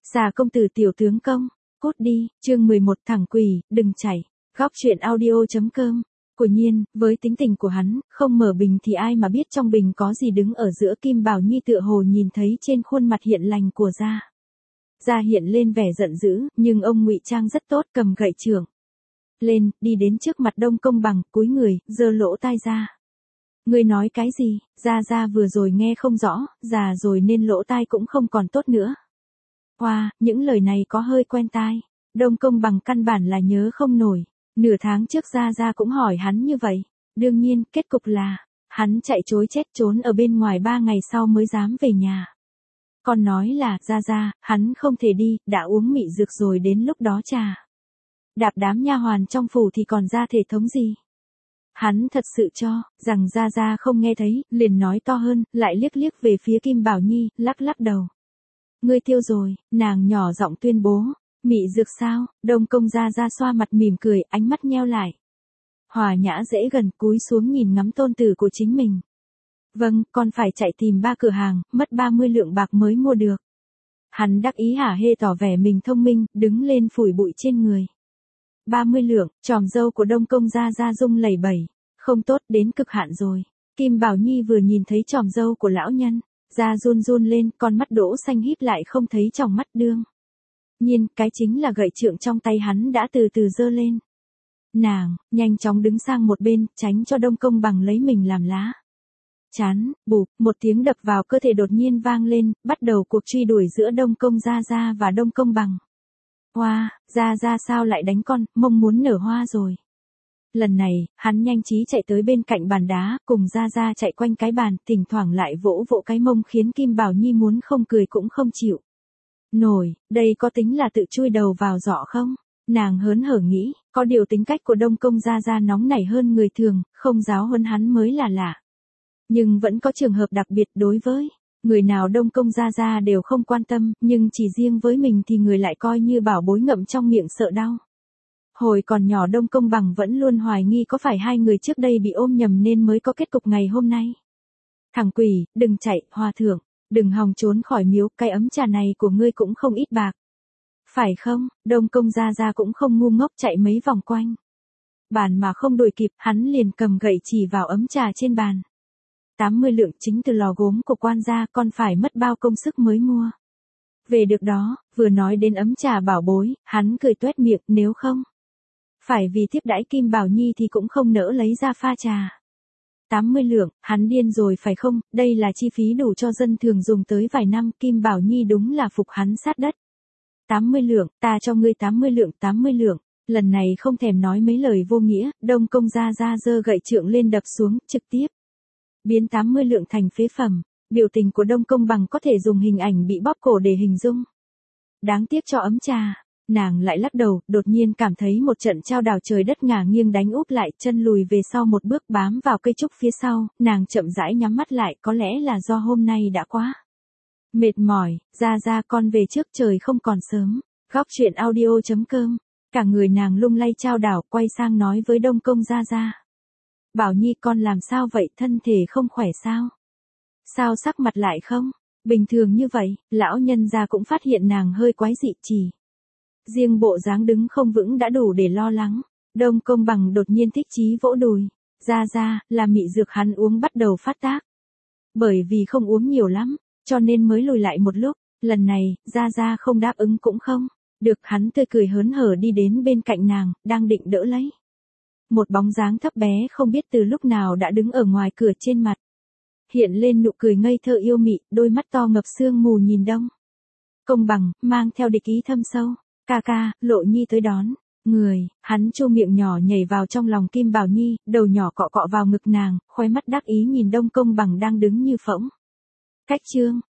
Xà công tử tiểu tướng công, cút đi, chương 11 thẳng quỷ, đừng chảy. Góc truyện audio.com. Của nhiên, với tính tình của hắn, không mở bình thì ai mà biết trong bình có gì đứng ở giữa. Kim Bảo Nhi tựa hồ nhìn thấy trên khuôn mặt hiện lành của Gia. Gia hiện lên vẻ giận dữ, nhưng ông ngụy trang rất tốt, cầm gậy trưởng lên, đi đến trước mặt Đông Công Bằng, cúi người, giơ lỗ tai ra. Ngươi nói cái gì? Gia vừa rồi nghe không rõ, già rồi nên lỗ tai cũng không còn tốt nữa. Wow, những lời này có hơi quen tai. Đông Công Bằng căn bản là nhớ không nổi. Nửa tháng trước Gia cũng hỏi hắn như vậy. Đương nhiên, kết cục là, hắn chạy chối chết trốn ở bên ngoài 3 ngày sau mới dám về nhà. Còn nói là, Gia, hắn không thể đi, đã uống mị dược rồi đến lúc đó trà đạp đám nha hoàn trong phủ thì còn ra thể thống gì. Hắn thật sự cho rằng Gia không nghe thấy, liền nói to hơn, lại liếc về phía Kim Bảo Nhi, lắc đầu. Ngươi tiêu rồi, nàng nhỏ giọng tuyên bố. Mị dược sao? Đông Công Gia xoa mặt mỉm cười, ánh mắt nheo lại. Hòa nhã dễ gần, cúi xuống nhìn ngắm tôn tử của chính mình. Vâng, con phải chạy tìm 3 cửa hàng, mất 30 lượng bạc mới mua được. Hắn đắc ý hả hê tỏ vẻ mình thông minh, đứng lên phủi bụi trên người. 30 lượng, tròm dâu của Đông Công Gia rung lẩy bẩy. Không tốt, đến cực hạn rồi. Kim Bảo Nhi vừa nhìn thấy tròm dâu của lão nhân, Gia run lên, con mắt đỗ xanh híp lại không thấy trong mắt đương nhiên, cái chính là gậy trượng trong tay hắn đã từ từ giơ lên. Nàng, nhanh chóng đứng sang một bên, tránh cho Đông Công Bằng lấy mình làm lá chắn. Bụp, một tiếng đập vào cơ thể đột nhiên vang lên, bắt đầu cuộc truy đuổi giữa Đông Công Gia và Đông Công Bằng. Hoa, Gia sao lại đánh con, mông muốn nở hoa rồi. Lần này, hắn nhanh trí chạy tới bên cạnh bàn đá, cùng Gia chạy quanh cái bàn, thỉnh thoảng lại vỗ cái mông khiến Kim Bảo Nhi muốn không cười cũng không chịu nổi. Đây có tính là tự chui đầu vào giỏ không? Nàng hớn hở nghĩ, có điều tính cách của Đông Công Gia nóng nảy hơn người thường, không giáo huấn hắn mới là lạ. Nhưng vẫn có trường hợp đặc biệt đối với người nào Đông Công Gia đều không quan tâm, nhưng chỉ riêng với mình thì người lại coi như bảo bối ngậm trong miệng sợ đau. Hồi còn nhỏ Đông Công Bằng vẫn luôn hoài nghi có phải hai người trước đây bị ôm nhầm nên mới có kết cục ngày hôm nay. Thằng quỷ, đừng chạy, hòa thượng, đừng hòng trốn khỏi miếu, cái ấm trà này của ngươi cũng không ít bạc. Phải không? Đông Công Gia cũng không ngu ngốc chạy mấy vòng quanh bàn mà không đuổi kịp, hắn liền cầm gậy chỉ vào ấm trà trên bàn. 80 lượng chính từ lò gốm của quan gia, con phải mất bao công sức mới mua về được đó. Vừa nói đến ấm trà bảo bối, hắn cười toét miệng, nếu không phải vì tiếp đãi Kim Bảo Nhi thì cũng không nỡ lấy ra pha trà. 80 lượng, hắn điên rồi phải không? Đây là chi phí đủ cho dân thường dùng tới vài năm. Kim Bảo Nhi đúng là phục hắn sát đất. 80 lượng, ta cho ngươi 80 lượng, 80 lượng. Lần này không thèm nói mấy lời vô nghĩa, Đông Công Gia giơ gậy trượng lên đập xuống, trực tiếp biến 80 lượng thành phế phẩm. Biểu tình của Đông Công Bằng có thể dùng hình ảnh bị bóp cổ để hình dung. Đáng tiếc cho ấm trà. Nàng lại lắc đầu, đột nhiên cảm thấy một trận chao đảo trời đất ngả nghiêng đánh úp lại, chân lùi về sau một bước bám vào cây trúc phía sau, nàng chậm rãi nhắm mắt lại, có lẽ là do hôm nay đã quá mệt mỏi. Gia con về trước, trời không còn sớm. Góc truyện audio.com. Cả người nàng lung lay chao đảo, quay sang nói với Đông Công Gia. Bảo Nhi con làm sao vậy, thân thể không khỏe sao? Sao sắc mặt lại không bình thường như vậy? Lão nhân gia cũng phát hiện nàng hơi quái dị, chỉ riêng bộ dáng đứng không vững đã đủ để lo lắng. Đông Công Bằng đột nhiên thích chí vỗ đùi. Gia, là mị dược hắn uống bắt đầu phát tác. Bởi vì không uống nhiều lắm, cho nên mới lùi lại một lúc. Lần này, Gia không đáp ứng cũng không được, hắn tươi cười hớn hở đi đến bên cạnh nàng, đang định đỡ lấy. Một bóng dáng thấp bé không biết từ lúc nào đã đứng ở ngoài cửa, trên mặt hiện lên nụ cười ngây thơ yêu mị, đôi mắt to ngập sương mù nhìn Đông Công Bằng, mang theo địch ý thâm sâu. Ca, Lộ Nhi tới đón người. Hắn chu miệng nhỏ nhảy vào trong lòng Kim Bảo Nhi, đầu nhỏ cọ vào ngực nàng, khóe mắt đắc ý nhìn Đông Công Bằng đang đứng như phỗng cách chương.